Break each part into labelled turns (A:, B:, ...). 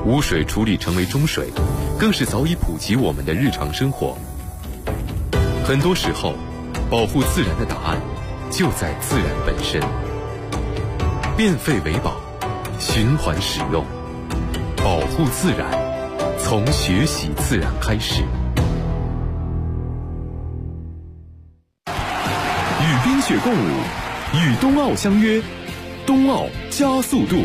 A: 污水处理成为中水，更是早已普及我们的日常生活。很多时候，保护自然的答案就在自然本身。变废为宝，循环使用，保护自然，从学习自然开始。与冰雪共舞，与冬奥相约，冬奥加速度。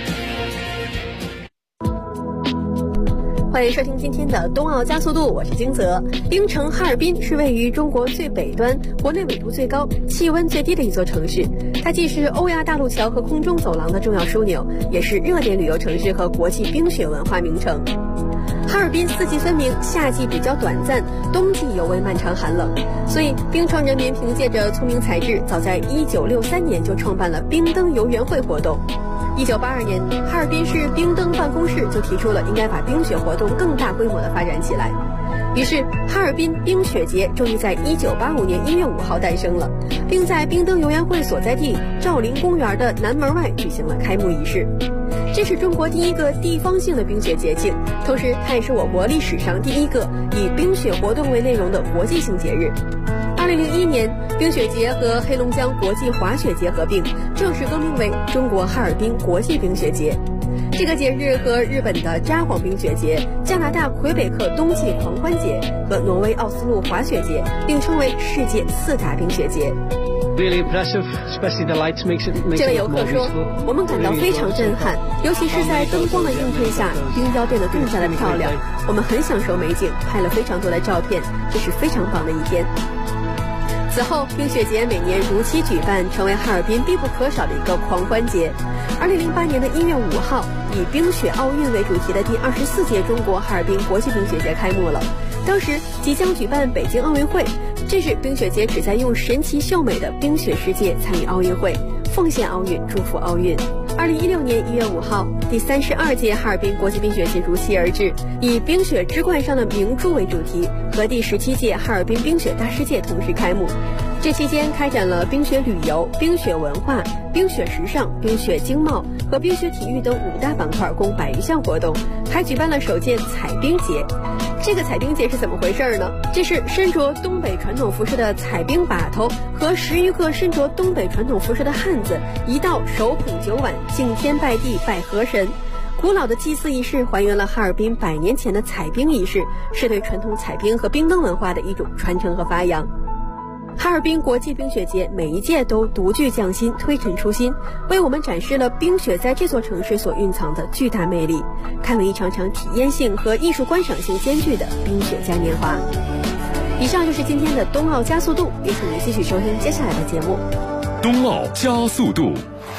B: 欢迎收听今天的冬奥加速度，我是金泽。冰城哈尔滨是位于中国最北端、国内纬度最高、气温最低的一座城市。它既是欧亚大陆桥和空中走廊的重要枢纽，也是热点旅游城市和国际冰雪文化名城。哈尔滨四季分明，夏季比较短暂，冬季尤为漫长寒冷，所以冰城人民凭借着聪明才智，早在1963年就创办了冰灯游园会活动。1982年，哈尔滨市冰灯办公室就提出了应该把冰雪活动更大规模的发展起来。于是，哈尔滨冰雪节终于在1985年1月5号诞生了，并在冰灯游园会所在地兆麟公园的南门外举行了开幕仪式。这是中国第一个地方性的冰雪节庆，同时它也是我国历史上第一个以冰雪活动为内容的国际性节日。2001年，冰雪节和黑龙江国际滑雪节合并，正式更名为中国哈尔滨国际冰雪节。这个节日和日本的札幌冰雪节、加拿大魁北克冬季狂欢节和挪威奥斯陆滑雪节并称为世界4大冰雪节。
C: Really impressive, especially the lights makes it
B: 这位游客说，我们感到非常震撼，尤其是在灯光的映衬下，冰雕变得更加的漂亮。我们很享受美景，拍了非常多的照片，这是非常棒的一天。此后，冰雪节每年如期举办，成为哈尔滨必不可少的一个狂欢节。2008年的1月5号，以冰雪奥运为主题的第24届中国哈尔滨国际冰雪节开幕了。当时即将举办北京奥运会，这是冰雪节旨在用神奇秀美的冰雪世界参与奥运会，奉献奥运，祝福奥运。2016年1月5号，第32届哈尔滨国际冰雪节如期而至，以冰雪之冠上的明珠为主题，和第17届哈尔滨冰雪大世界同时开幕。这期间开展了冰雪旅游、冰雪文化、冰雪时尚、冰雪经贸和冰雪体育等5大板块，共100余项活动，还举办了首届彩冰节。这个彩冰节是怎么回事呢？这是身着东北传统服饰的彩冰把头和10余个身着东北传统服饰的汉子，一道手捧酒碗，敬天拜地拜河神。古老的祭祀仪式还原了哈尔滨100年前的彩冰仪式，是对传统彩冰和冰灯文化的一种传承和发扬。哈尔滨国际冰雪节每一届都独具匠心，推陈出新，为我们展示了冰雪在这座城市所蕴藏的巨大魅力，堪为一场场体验性和艺术观赏性兼具的冰雪嘉年华。以上就是今天的冬奥加速度，也请您继续收听接下来的节目。
A: 冬奥加速度。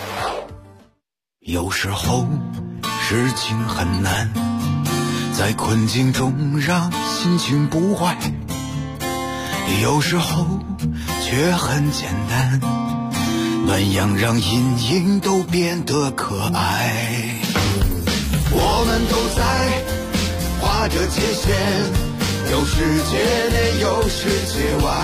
D: 有时候事情很难，在困境中让心情不坏，有时候却很简单，暖阳让阴影都变得可爱。我们都在画着界限，有世界内有世界外，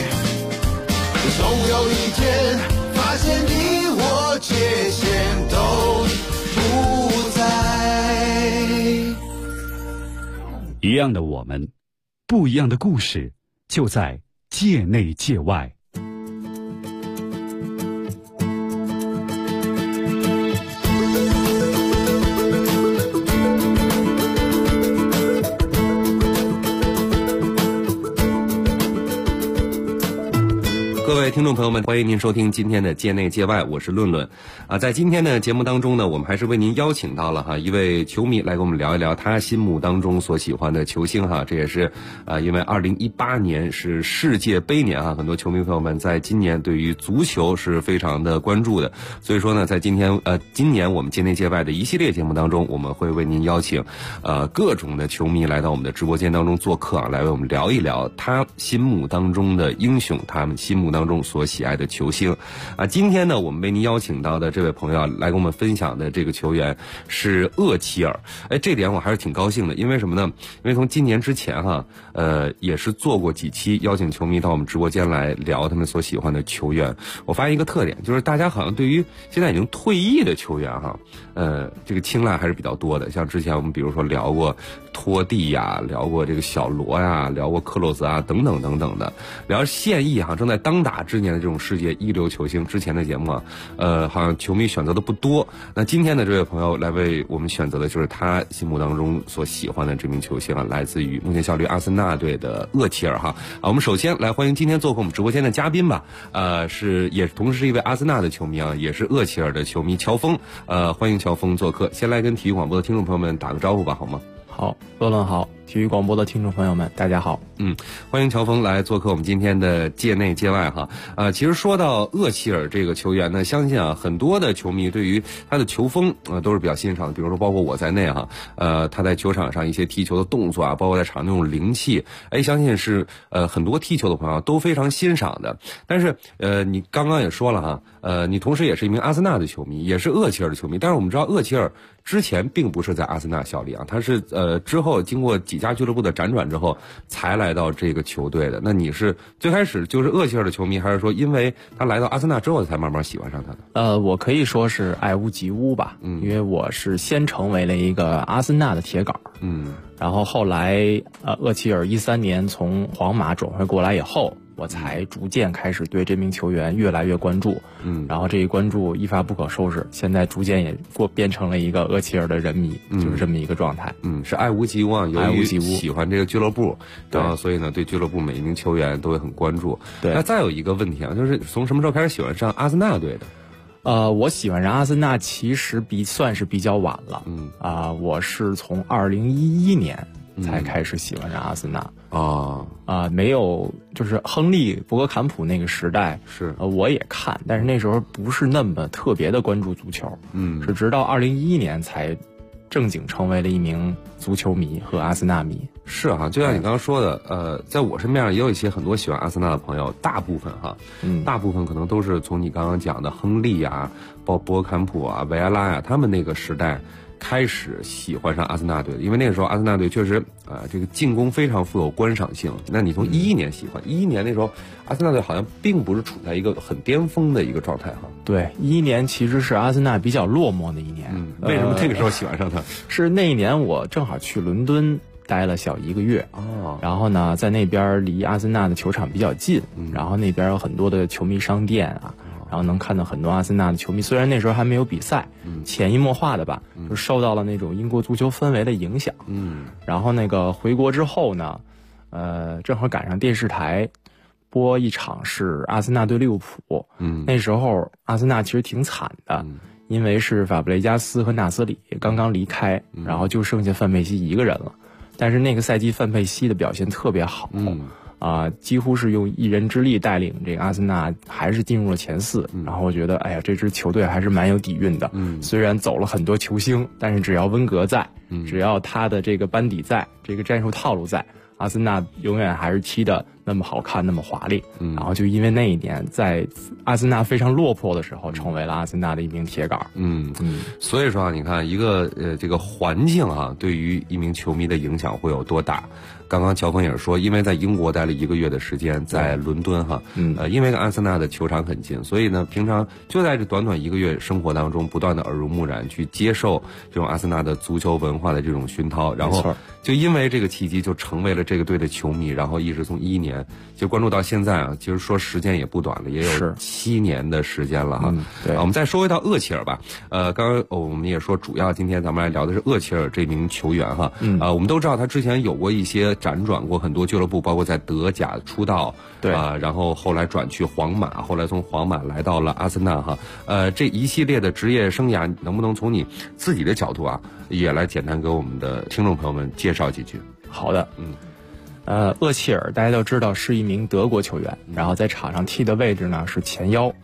D: 总有一天发现你我界限都不在。
E: 一样的我们，不一样的故事，就在界内界外。
F: 各位听众朋友们，欢迎您收听今天的界内界外，我是论论在今天的节目当中呢，我们还是为您邀请到了一位球迷来跟我们聊一聊他心目当中所喜欢的球星这也是因为2018年是世界杯年很多球迷朋友们在今年对于足球是非常的关注的，所以说呢，在今年我们界内界外的一系列节目当中，我们会为您邀请各种的球迷来到我们的直播间当中做客来为我们聊一聊他心目当中的英雄，他们心目当中所喜爱的球星。今天呢，我们为您邀请到的这位朋友来跟我们分享的这个球员是厄齐尔。这点我还是挺高兴的，因为什么呢？因为从今年之前也是做过几期邀请球迷到我们直播间来聊他们所喜欢的球员。我发现一个特点，就是大家好像对于现在已经退役的球员这个青睐还是比较多的。像之前我们比如说聊过托蒂呀，聊过这个小罗呀，聊过克洛泽啊，等等等等的。聊现役正在当打之年的这种世界一流球星，之前的节目好像球迷选择的不多。那今天的这位朋友来为我们选择的就是他心目当中所喜欢的这名球星来自于目前效力阿森纳队的厄齐尔我们首先来欢迎今天做客我们直播间的嘉宾吧，也同时是一位阿森纳的球迷也是厄齐尔的球迷乔峰，欢迎乔峰做客。先来跟体育广播的听众朋友们打个招呼吧，好吗？
G: 好，乐乐好，体育广播的听众朋友们，大家好。
F: 欢迎乔峰来做客我们今天的界内界外其实说到厄齐尔这个球员呢，相信很多的球迷对于他的球风都是比较欣赏的，比如说包括我在内他在球场上一些踢球的动作包括在场上那种灵气，相信是很多踢球的朋友都非常欣赏的。但是你刚刚也说了你同时也是一名阿森纳的球迷，也是厄齐尔的球迷，但是我们知道厄齐尔之前并不是在阿森纳效力他是之后经过几家俱乐部的辗转之后才来到这个球队的。那你是最开始就是厄齐尔的球迷，还是说因为他来到阿森纳之后才慢慢喜欢上他的？
G: 我可以说是爱屋及乌吧，因为我是先成为了一个阿森纳的铁杆，然后后来厄齐尔13年从皇马转会过来以后，我才逐渐开始对这名球员越来越关注，然后这一关注一发不可收拾，现在逐渐也变成了一个厄齐尔的人迷，就是这么一个状态。
F: 是爱屋及乌由于喜欢这个俱乐部，然后所以呢对俱乐部每一名球员都会很关注。对，那再有一个问题就是从什么时候开始喜欢上阿森纳队的？
G: 我喜欢上阿森纳其实算是比较晚了，我是从2011年才开始喜欢上阿森纳。没有，就是亨利伯格坎普那个时代是我也看，但是那时候不是那么特别的关注足球，是直到2011年才正经成为了一名足球迷和阿森纳迷。
F: 是就像你刚刚说的，在我身边也有一些很多喜欢阿森纳的朋友，大部分大部分可能都是从你刚刚讲的亨利伯格坎普维埃拉他们那个时代开始喜欢上阿森纳队的。因为那个时候阿森纳队确实这个进攻非常富有观赏性。那你从11年喜欢，11年那时候阿森纳队好像并不是处在一个很巅峰的一个状态
G: 对，11年其实是阿森纳比较落寞的一年。
F: 为什么那个时候喜欢上他？
G: 是那一年我正好去伦敦待了小1个月然后呢在那边离阿森纳的球场比较近，然后那边有很多的球迷商店然后能看到很多阿森纳的球迷，虽然那时候还没有比赛，潜移默化的吧，就受到了那种英国足球氛围的影响。然后那个回国之后呢，正好赶上电视台播一场是阿森纳对利物浦。那时候阿森纳其实挺惨的，因为是法布雷加斯和纳斯里刚刚离开，然后就剩下范佩西一个人了。但是那个赛季范佩西的表现特别好。几乎是用一人之力带领这个阿森纳还是进入了前4。然后我觉得这支球队还是蛮有底蕴的。虽然走了很多球星，但是只要温格在，只要他的这个班底在，这个战术套路在，阿森纳永远还是踢得那么好看，那么华丽。然后就因为那一年在阿森纳非常落魄的时候，成为了阿森纳的一名铁杆。
F: 所以说你看一个这个环境对于一名球迷的影响会有多大。刚刚乔峰也是说，因为在英国待了1个月的时间，在伦敦因为跟阿森纳的球场很近，所以呢，平常就在这短短1个月生活当中，不断的耳濡目染，去接受这种阿森纳的足球文化的这种熏陶，然后就因为这个契机，就成为了这个队的球迷，然后一直从11年就关注到现在其实说时间也不短了，也有7年的时间了对，我们再说回到厄齐尔吧。刚刚我们也说，主要今天咱们来聊的是厄齐尔这名球员我们都知道他之前有过一些辗转过很多俱乐部，包括在德甲出道，对然后后来转去皇马，后来从皇马来到了阿森纳这一系列的职业生涯，能不能从你自己的角度也来简单给我们的听众朋友们介绍几句？
G: 好的，厄齐尔大家都知道是一名德国球员，然后在场上踢的位置呢是前腰。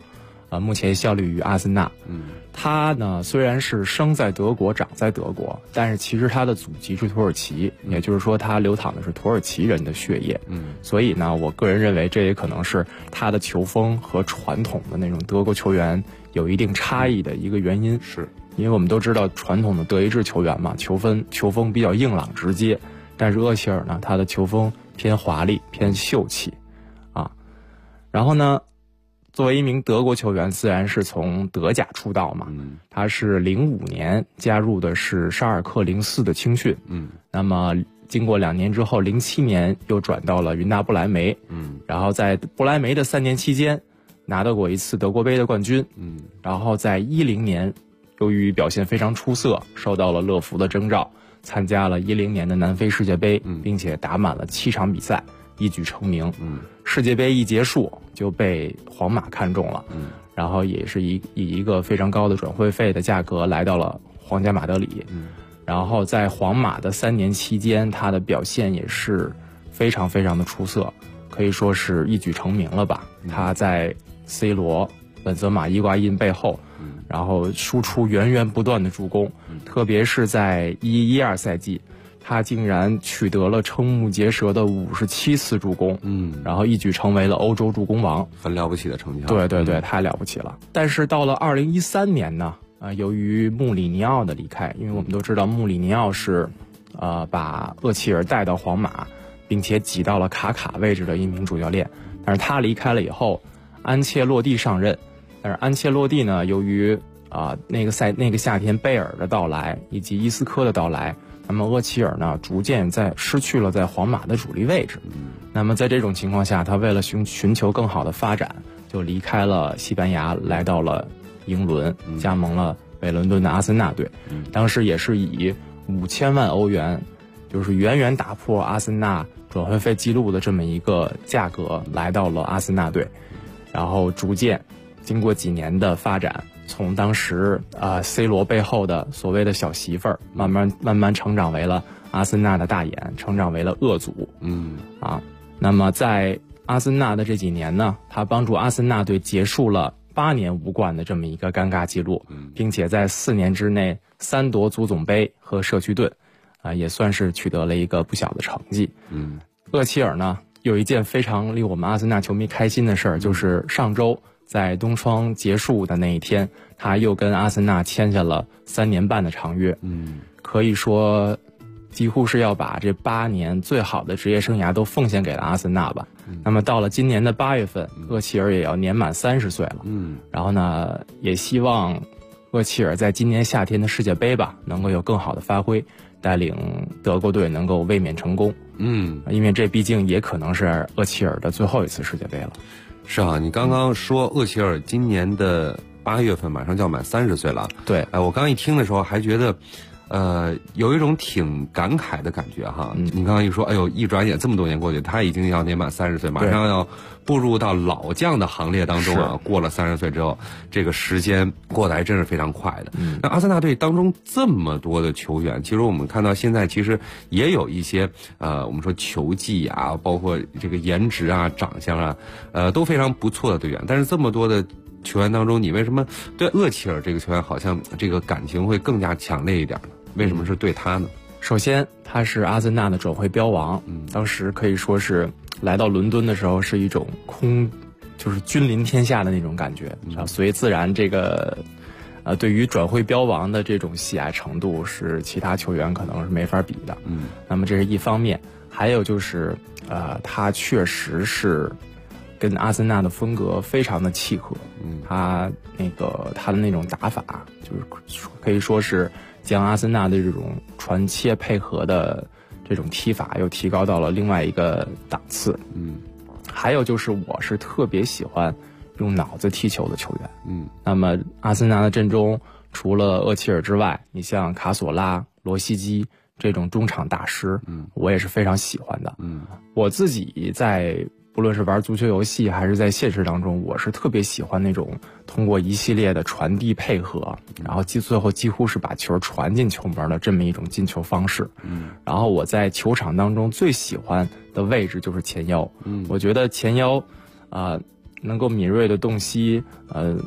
G: 目前效力于阿森纳。他呢虽然是生在德国长在德国，但是其实他的祖籍是土耳其，也就是说他流淌的是土耳其人的血液。所以呢我个人认为这也可能是他的球风和传统的那种德国球员有一定差异的一个原因。
F: 是
G: 因为我们都知道传统的德意志球员嘛，球风比较硬朗直接，但是厄齐尔呢他的球风偏华丽偏秀气啊。然后呢作为一名德国球员，自然是从德甲出道嘛。他是05年加入的是沙尔克04的青训。那么经过2年之后，07年又转到了云达不莱梅。然后在不莱梅的3年期间，拿到过一次德国杯的冠军。然后在10年，由于表现非常出色，受到了乐福的征召，参加了10年的南非世界杯，并且打满了7场比赛，一举成名。世界杯一结束就被皇马看中了，然后也是以一个非常高的转会费的价格来到了皇家马德里。然后在皇马的3年期间，他的表现也是非常非常的出色，可以说是一举成名了吧。他在 C 罗、本泽马、伊瓜因背后，然后输出源源不断的助攻，特别是在11-12赛季，他竟然取得了瞠目结舌的57次助攻，然后一举成为了欧洲助攻王，
F: 很了不起的成绩。
G: 对对对，太了不起了。但是到了2013年呢，由于穆里尼奥的离开，因为我们都知道穆里尼奥是把厄齐尔带到皇马，并且挤到了卡卡位置的一名主教练。但是他离开了以后，安切洛蒂上任。但是安切洛蒂呢，由于那个夏天贝尔的到来以及伊斯科的到来，那么厄齐尔呢逐渐失去了在皇马的主力位置。那么在这种情况下，他为了寻求更好的发展，就离开了西班牙，来到了英伦，加盟了北伦敦的阿森纳队。当时也是以5000万欧元，就是远远打破阿森纳转会费记录的这么一个价格来到了阿森纳队。然后逐渐经过几年的发展，从当时C 罗背后的所谓的小媳妇儿，慢慢成长为了阿森纳的大眼，成长为了恶祖。那么在阿森纳的这几年呢，他帮助阿森纳队结束了8年无冠的这么一个尴尬记录，并且在4年之内3夺足总杯和社区盾，也算是取得了一个不小的成绩。厄齐尔呢有一件非常令我们阿森纳球迷开心的事儿，就是上周在冬窗结束的那一天，他又跟阿森纳签下了3年半的长约。可以说几乎是要把这8年最好的职业生涯都奉献给了阿森纳吧。那么到了今年的8月份，厄齐尔也要年满30岁了。然后呢，也希望厄齐尔在今年夏天的世界杯吧，能够有更好的发挥，带领德国队能够卫冕成功。因为这毕竟也可能是厄齐尔的最后一次世界杯了。
F: 是啊，你刚刚说厄齐尔今年的8月份马上就要满30岁了。
G: 对，
F: 我刚一听的时候还觉得有一种挺感慨的感觉哈。你刚刚一说，哎呦，一转眼这么多年过去，他已经要年满30岁，马上要步入到老将的行列当中啊。过了30岁之后，这个时间过得还真是非常快的。那阿森纳队当中这么多的球员，其实我们看到现在其实也有一些我们说球技啊，包括这个颜值啊、长相啊，都非常不错的队员。但是这么多的球员当中，你为什么对厄齐尔这个球员好像这个感情会更加强烈一点呢？为什么是对他呢？
G: 首先，他是阿森纳的转会标王。当时可以说是来到伦敦的时候是一种就是君临天下的那种感觉。所以自然这个对于转会标王的这种喜爱程度是其他球员可能是没法比的。那么这是一方面，还有就是他确实是跟阿森纳的风格非常的契合。他的那种打法，就是可以说是将阿森纳的这种传切配合的这种踢法又提高到了另外一个档次。还有就是我是特别喜欢用脑子踢球的球员。那么阿森纳的阵中除了厄齐尔之外，你像卡索拉、罗西基这种中场大师，我也是非常喜欢的。我自己在不论是玩足球游戏还是在现实当中，我是特别喜欢那种通过一系列的传递配合，然后最后几乎是把球传进球门的这么一种进球方式。然后我在球场当中最喜欢的位置就是前腰。我觉得前腰能够敏锐的洞悉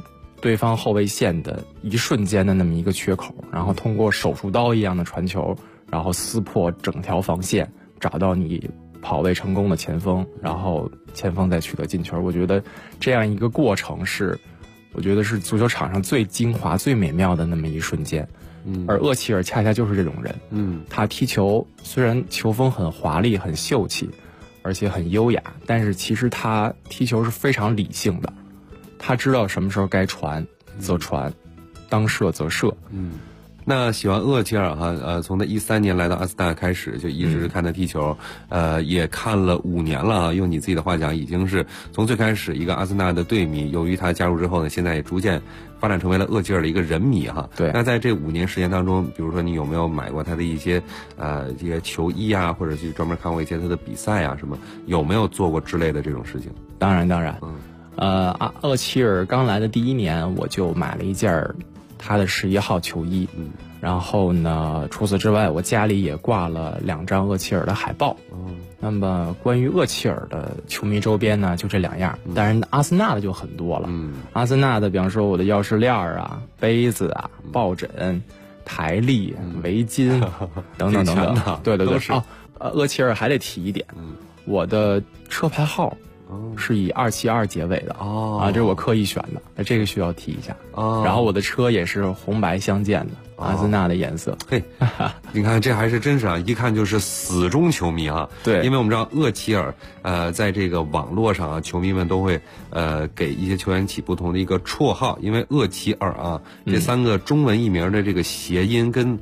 G: 对方后卫线的一瞬间的那么一个缺口，然后通过手术刀一样的传球，然后撕破整条防线，找到你跑位成功的前锋，然后前锋再取得进球。我觉得这样一个过程是，我觉得是足球场上最精华、最美妙的那么一瞬间。而厄齐尔恰恰就是这种人。他踢球虽然球风很华丽、很秀气，而且很优雅，但是其实他踢球是非常理性的。他知道什么时候该传则传，当射则射。
F: 那喜欢厄齐尔哈，从他13年来到阿森纳开始，就一直看他踢球，也看了5年了啊。用你自己的话讲，已经是从最开始一个阿森纳的队迷，由于他加入之后呢，现在也逐渐发展成为了厄齐尔的一个人迷哈。
G: 对。
F: 那在这5年时间当中，比如说你有没有买过他的一些这些球衣啊，或者去专门看过一些他的比赛啊什么？有没有做过之类的这种事情？
G: 当然。厄齐尔刚来的第1年，我就买了一件他的11号球衣。然后呢，除此之外，我家里也挂了2张厄齐尔的海报。那么关于厄齐尔的球迷周边呢，就这2样。当然，阿森纳的就很多了。阿森纳的，比方说我的钥匙链啊、杯子啊、抱枕、台历、围巾等等等等。对。厄齐尔还得提一点，我的车牌号是以272结尾的。这是我刻意选的，这个需要提一下。然后我的车也是红白相间的，阿森纳的颜色。
F: 嘿，你看这还是真是啊，一看就是死忠球迷啊。
G: 对，
F: 因为我们知道厄齐尔在这个网络上啊，球迷们都会给一些球员起不同的一个绰号，因为厄齐尔啊这3个中文译名的这个谐音跟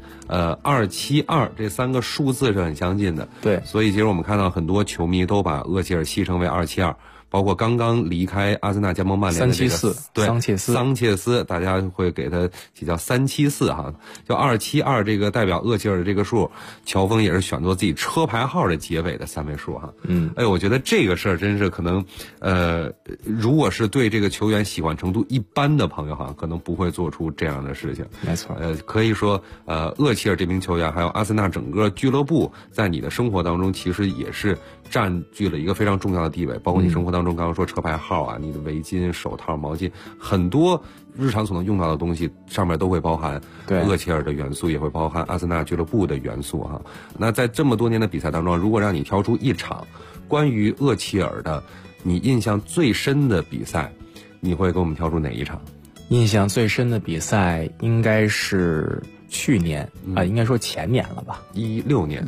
F: 272这3个数字是很相近的。
G: 对，
F: 所以其实我们看到很多球迷都把厄齐尔戏称为272。包括刚刚离开阿森纳加盟曼联的这个桑切斯，大家会给他起叫374哈，就272这个代表厄齐尔的这个数，乔峰也是选做自己车牌号的结尾的3位数哈。我觉得这个事儿真是可能，如果是对这个球员喜欢程度一般的朋友哈，可能不会做出这样的事情。
G: 没错。
F: 可以说，厄齐尔这名球员还有阿森纳整个俱乐部在你的生活当中其实也是占据了一个非常重要的地位，包括你生活当中刚刚说车牌号啊，你的围巾、手套、毛巾，很多日常所能用到的东西上面都会包含厄齐尔的元素，也会包含阿森纳俱乐部的元素哈。那在这么多年的比赛当中，如果让你挑出一场关于厄齐尔的你印象最深的比赛，你会给我们挑出哪一场？
G: 印象最深的比赛应该是去年应该说前年了吧，16年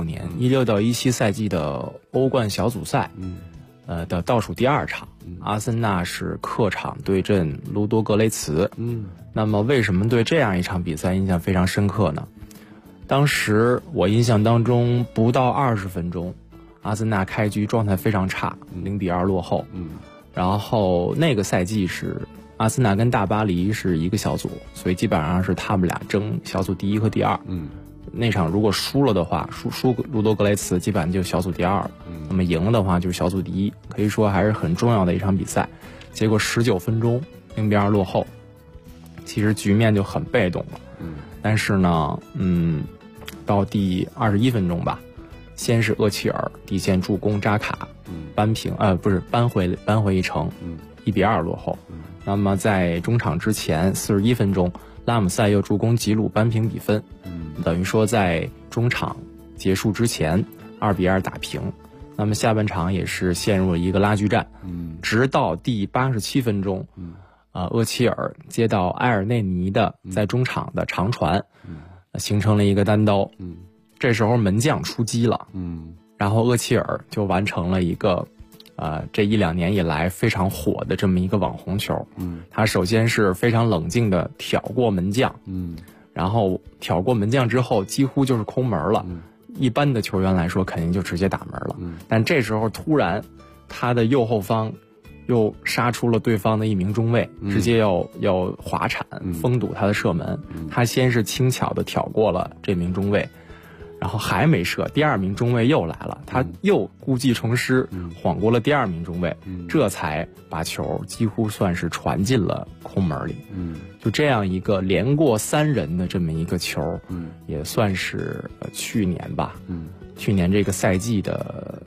G: ，16到17赛季的欧冠小组赛，的倒数第2场，阿森纳是客场对阵卢多格雷茨。那么为什么对这样一场比赛印象非常深刻呢？当时我印象当中不到20分钟，阿森纳开局状态非常差，0-2落后。然后那个赛季是阿森纳跟大巴黎是一个小组，所以基本上是他们俩争小组第1和第2。那场如果输了的话，输卢多格雷茨基本上就小组第2了。那么赢了的话就是小组第1，可以说还是很重要的一场比赛。结果19分钟0-2落后，其实局面就很被动了。但是呢，到第21分钟吧，先是厄齐尔底线助攻扎卡，扳回一城，1-2落后。那么在中场之前41分钟，拉姆塞又助攻吉鲁扳平比分，等于说在中场结束之前2-2打平。那么下半场也是陷入了一个拉锯战，直到第87分钟，厄齐尔接到埃尔内尼的在中场的长传，形成了一个单刀。这时候门将出击了，然后厄齐尔就完成了一个这1-2年以来非常火的这么一个网红球。他首先是非常冷静的挑过门将，然后挑过门将之后几乎就是空门了。一般的球员来说肯定就直接打门了，但这时候突然他的右后方又杀出了对方的一名中卫，直接要滑铲封堵他的射门。他先是轻巧的挑过了这名中卫，然后还没射，第2名中卫又来了，他又故技重施，晃过了第2名中卫，这才把球几乎算是传进了空门里。就这样一个连过3人的这么一个球，也算是去年吧，去年这个赛季的可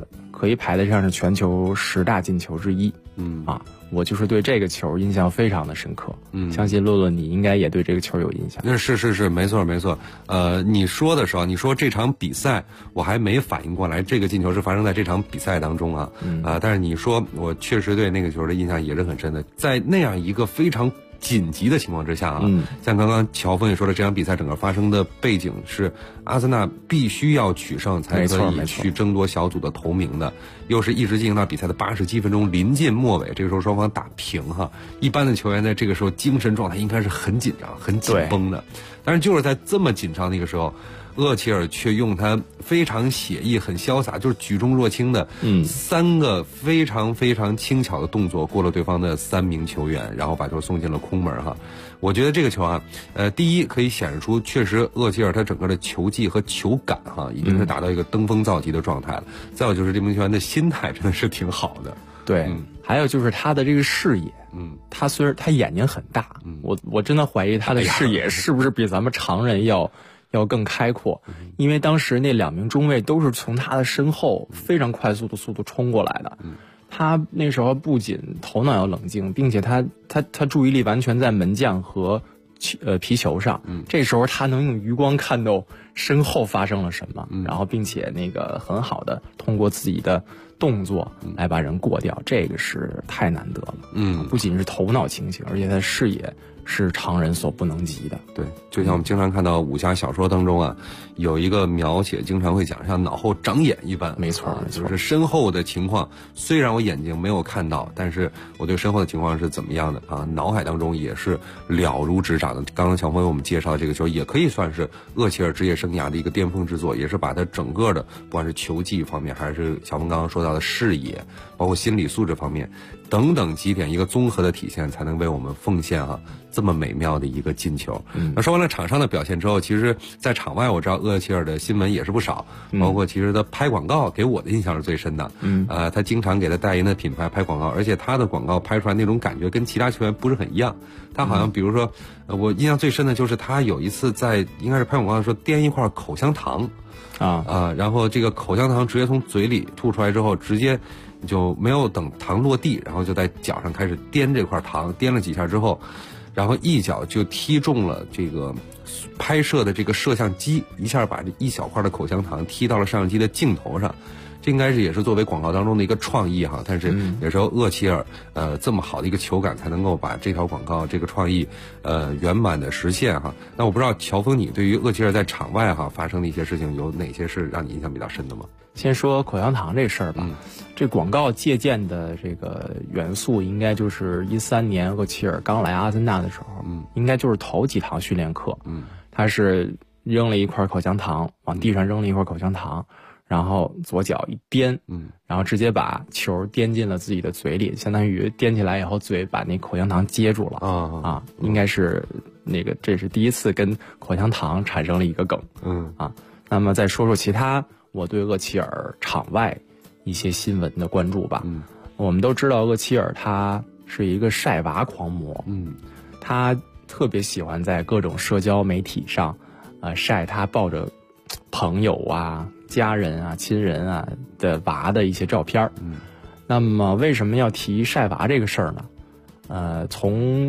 G: 可以排得上是全球10大进球之一。我就是对这个球印象非常的深刻。相信洛洛你应该也对这个球有印象。
F: 是，没错。你说的时候，你说这场比赛，我还没反应过来，这个进球是发生在这场比赛当中啊。但是你说，我确实对那个球的印象也是很深的，在那样一个非常紧急的情况之下啊，像刚刚乔峰也说了，这场比赛整个发生的背景是阿森纳必须要取胜才可以去争夺小组的头名的，又是一直进行到比赛的87分钟，临近末尾，这个时候双方打平哈。一般的球员在这个时候精神状态应该是很紧张、很紧绷的，但是就是在这么紧张的一个时候，厄齐尔却用他非常写意、很潇洒，就是举重若轻的3个非常非常轻巧的动作过了对方的3名球员，然后把球送进了空门哈。我觉得这个球啊，第一可以显示出确实厄齐尔他整个的球技和球感哈，已经是达到一个登峰造极的状态了。再有就是这名球员的心态真的是挺好的。
G: 对，还有就是他的这个视野，他虽然他眼睛很大，我真的怀疑他的视野是不是比咱们常人要更开阔，因为当时那2名中卫都是从他的身后非常快速的速度冲过来的。他那时候不仅头脑要冷静，并且他注意力完全在门将和皮球上。这时候他能用余光看到身后发生了什么，然后并且那个很好的通过自己的动作来把人过掉，这个是太难得了。不仅是头脑清醒，而且他视野是常人所不能及的。
F: 对，就像我们经常看到武侠小说当中啊，有一个描写经常会讲像脑后长眼一般。
G: 没错，
F: 就是身后的情况，虽然我眼睛没有看到，但是我对身后的情况是怎么样的啊，脑海当中也是了如指掌的。刚刚小朋友我们介绍的这个球也可以算是厄齐尔职业生涯的一个巅峰之作，也是把他整个的不管是球技方面，还是小峰刚刚说到的视野，包括心理素质方面等等几点一个综合的体现，才能为我们奉献这么美妙的一个进球。那说完了场上的表现之后，其实在场外我知道厄齐尔的新闻也是不少，包括其实他拍广告给我的印象是最深的。他经常给他代言的品牌拍广告，而且他的广告拍出来那种感觉跟其他球员不是很一样。他好像比如说我印象最深的就是他有一次在应该是拍广告的时候掂一块口香糖然后这个口香糖直接从嘴里吐出来之后，直接就没有等糖落地，然后就在脚上开始掂这块糖，掂了几下之后，然后一脚就踢中了这个拍摄的这个摄像机，一下把这一小块的口香糖踢到了摄像机的镜头上。这应该是也是作为广告当中的一个创意哈，但是有时候厄齐尔这么好的一个球感才能够把这条广告这个创意圆满的实现哈。那我不知道乔峰你对于厄齐尔在场外发生的一些事情有哪些是让你印象比较深的吗？
G: 先说口香糖这事儿吧，这广告借鉴的这个元素应该就是13年厄齐尔刚来阿森纳的时候，应该就是头几堂训练课，他是扔了一块口香糖，往地上扔了一块口香糖，然后左脚一颠，然后直接把球颠进了自己的嘴里，相当于颠起来以后嘴把那口香糖接住了应该是那个这是第一次跟口香糖产生了一个梗。那么再说说其他我对厄齐尔场外一些新闻的关注吧。我们都知道厄齐尔他是一个晒娃狂魔，他特别喜欢在各种社交媒体上晒他抱着朋友啊、家人啊、亲人啊的娃的一些照片。那么为什么要提晒娃这个事儿呢？从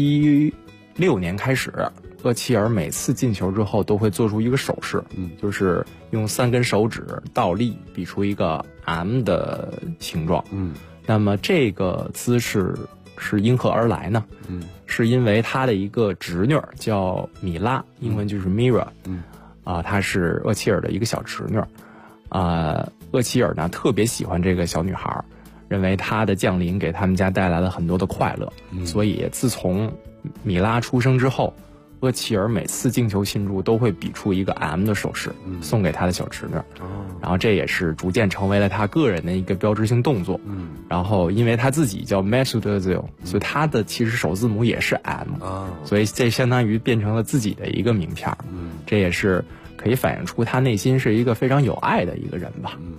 G: 16年开始，厄齐尔每次进球之后都会做出一个手势，就是用3根手指倒立比出一个 M 的形状。那么这个姿势是因何而来呢？是因为他的一个侄女叫米拉，英文就是 Mira，她是厄齐尔的一个小侄女。厄齐尔呢特别喜欢这个小女孩，认为她的降临给他们家带来了很多的快乐，所以自从米拉出生之后，厄齐尔每次进球庆祝都会比出一个 M 的手势，送给他的小侄女。然后这也是逐渐成为了他个人的一个标志性动作。然后因为他自己叫 Mesut Ozil，所以他的其实首字母也是 M，所以这相当于变成了自己的一个名片。这也是可以反映出他内心是一个非常有爱的一个人吧。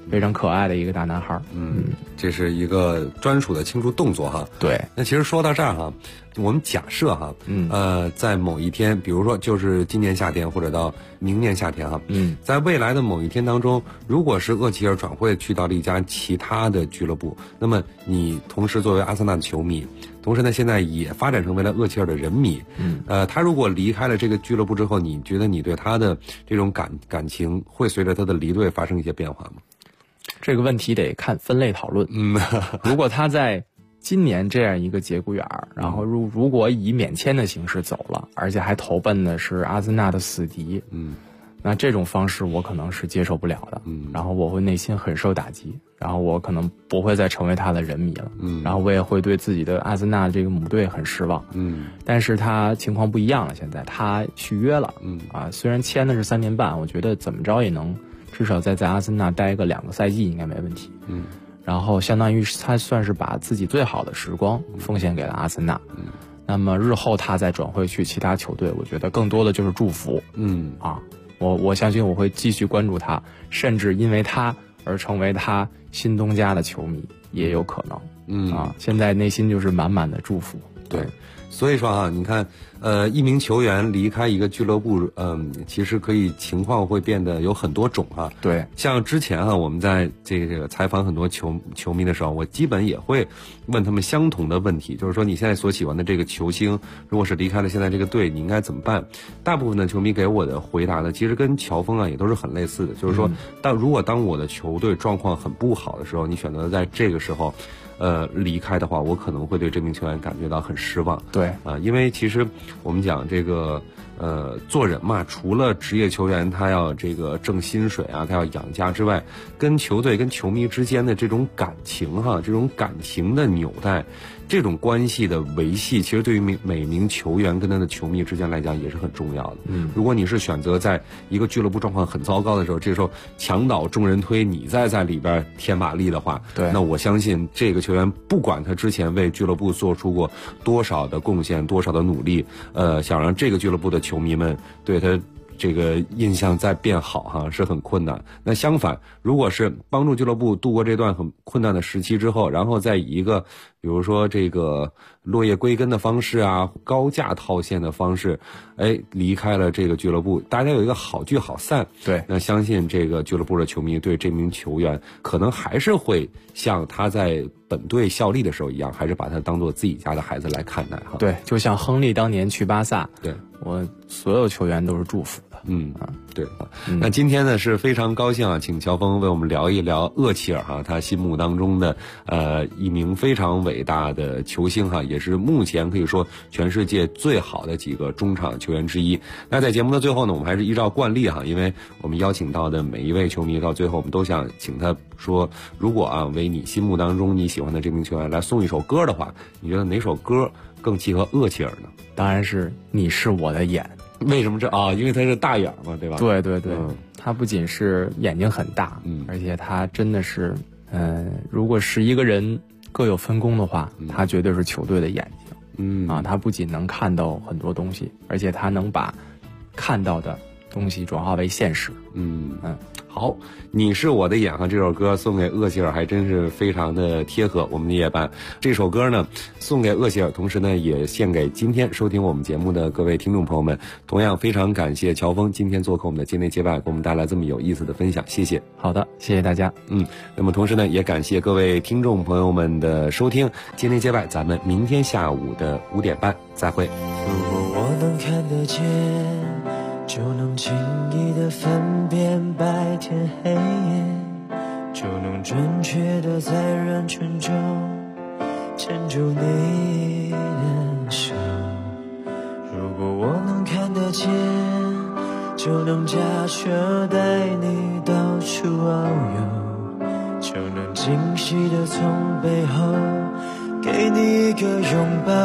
G: 非常可爱的一个大男孩。
F: 这是一个专属的庆祝动作哈。
G: 对，
F: 那其实说到这儿哈，我们假设哈，在某一天，比如说就是今年夏天或者到明年夏天哈，在未来的某一天当中，如果是厄齐尔转会去到了一家其他的俱乐部，那么你同时作为阿森纳的球迷，同时呢现在也发展成为了厄齐尔的人迷，他如果离开了这个俱乐部之后，你觉得你对他的这种感情会随着他的离队发生一些变化吗？
G: 这个问题得看分类讨论。如果他在今年这样一个节骨眼儿，然后如果以免签的形式走了，而且还投奔的是阿森纳的死敌，那这种方式我可能是接受不了的，然后我会内心很受打击，然后我可能不会再成为他的人迷了，然后我也会对自己的阿森纳这个母队很失望，但是他情况不一样了，现在他续约了，虽然签的是3年半，我觉得怎么着也能至少在阿森纳待个2个赛季应该没问题，然后相当于他算是把自己最好的时光奉献给了阿森纳，那么日后他再转会去其他球队，我觉得更多的就是祝福，我相信我会继续关注他，甚至因为他而成为他新东家的球迷也有可能，现在内心就是满满的祝福。
F: 对，所以说啊，你看，一名球员离开一个俱乐部，其实可以情况会变得有很多种啊。
G: 对，
F: 像之前啊，我们在这个采访很多球迷的时候，我基本也会问他们相同的问题，就是说你现在所喜欢的这个球星，如果是离开了现在这个队，你应该怎么办？大部分的球迷给我的回答呢，其实跟乔峰啊也都是很类似的，就是说，如果当我的球队状况很不好的时候，你选择在这个时候离开的话，我可能会对这名球员感觉到很失望。
G: 对
F: 因为其实我们讲这个做人嘛，除了职业球员他要这个挣薪水啊，他要养家之外，跟球队跟球迷之间的这种感情哈，这种感情的纽带，这种关系的维系，其实对于每名球员跟他的球迷之间来讲也是很重要的。如果你是选择在一个俱乐部状况很糟糕的时候，这时候墙倒众人推，你再在里边添马力的话，
G: 对，
F: 那我相信这个球员不管他之前为俱乐部做出过多少的贡献，多少的努力，想让这个俱乐部的球迷们对他这个印象再变好哈，是很困难。那相反，如果是帮助俱乐部度过这段很困难的时期之后，然后再以一个比如说这个落叶归根的方式啊，高价套现的方式，离开了这个俱乐部，大家有一个好聚好散。
G: 对，
F: 那相信这个俱乐部的球迷对这名球员可能还是会像他在本队效力的时候一样，还是把他当做自己家的孩子来看待哈。
G: 对，就像亨利当年去巴萨，
F: 对，
G: 我所有球员都是祝福的。
F: 对啊。那今天呢是非常高兴啊，请乔峰为我们聊一聊厄齐尔哈，他心目当中的一名非常伟大的球星哈，也是目前可以说全世界最好的几个中场球员之一。那在节目的最后呢，我们还是依照惯例哈，因为我们邀请到的每一位球迷到最后，我们都想请他说，如果啊为你心目当中你喜欢的这名球员来送一首歌的话，你觉得哪首歌更契合厄齐尔呢？
G: 当然是你是我的眼。
F: 为什么因为他是大眼嘛，对吧？
G: 对对对，他不仅是眼睛很大，而且他真的是，如果11个人各有分工的话，他绝对是球队的眼睛。他不仅能看到很多东西，而且他能把看到的东西转化为现实。
F: 好，你是我的眼哈，这首歌送给厄齐尔还真是非常的贴合我们的夜班。这首歌呢送给厄齐尔，同时呢也献给今天收听我们节目的各位听众朋友们。同样非常感谢乔峰今天做客我们的街内街外，给我们带来这么有意思的分享，谢谢。
G: 好的，谢谢大家。
F: 那么同时呢也感谢各位听众朋友们的收听，街内街外咱们明天下午的5点半再会。
H: 如果我能看得见，就能轻易地分辨白天黑夜，就能准确地在人群中牵住你的手。如果我能看得见，就能驾车带你到处遨游，就能惊喜地从背后给你一个拥抱。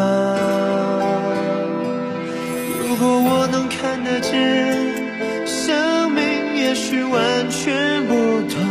H: 如果我能看得见，生命也许完全不同，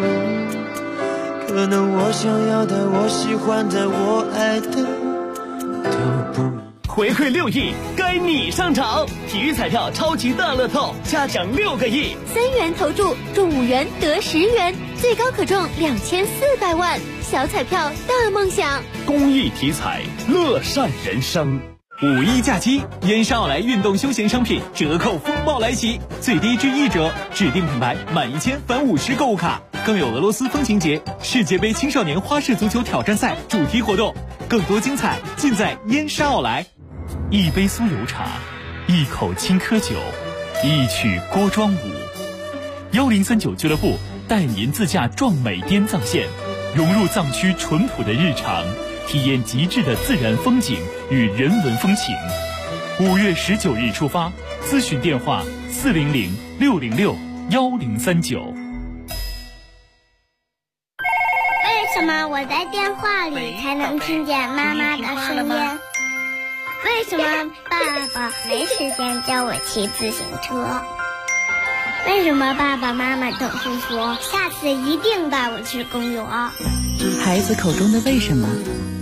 H: 可能我想要的，我喜欢的，我爱的都不能。
I: 回馈6亿，该你上场！体育彩票超级大乐透，嘉奖6个亿，
J: 3元投注中5元得10元， 最高可中2400万，小彩票大梦想。
I: 公益体彩，乐善人生。
K: 五一假期，烟沙奥莱运动休闲商品折扣风暴来袭，最低至1折，指定品牌满1000返50购物卡，更有俄罗斯风情节、世界杯青少年花式足球挑战赛主题活动，更多精彩尽在烟沙奥莱。一杯酥油茶，一口青稞酒，一曲锅庄舞。1039俱乐部带您自驾壮美滇藏线，融入藏区淳朴的日常，体验极致的自然风景与人文风情。5月19日出发，咨询电话400-606-1039。
L: 为什么我在电话里才能听见妈妈的声音？为什么爸爸没时间教我骑自行车？为什么爸爸妈妈总是说下次一定带我去公园？
M: 孩子口中的为什么，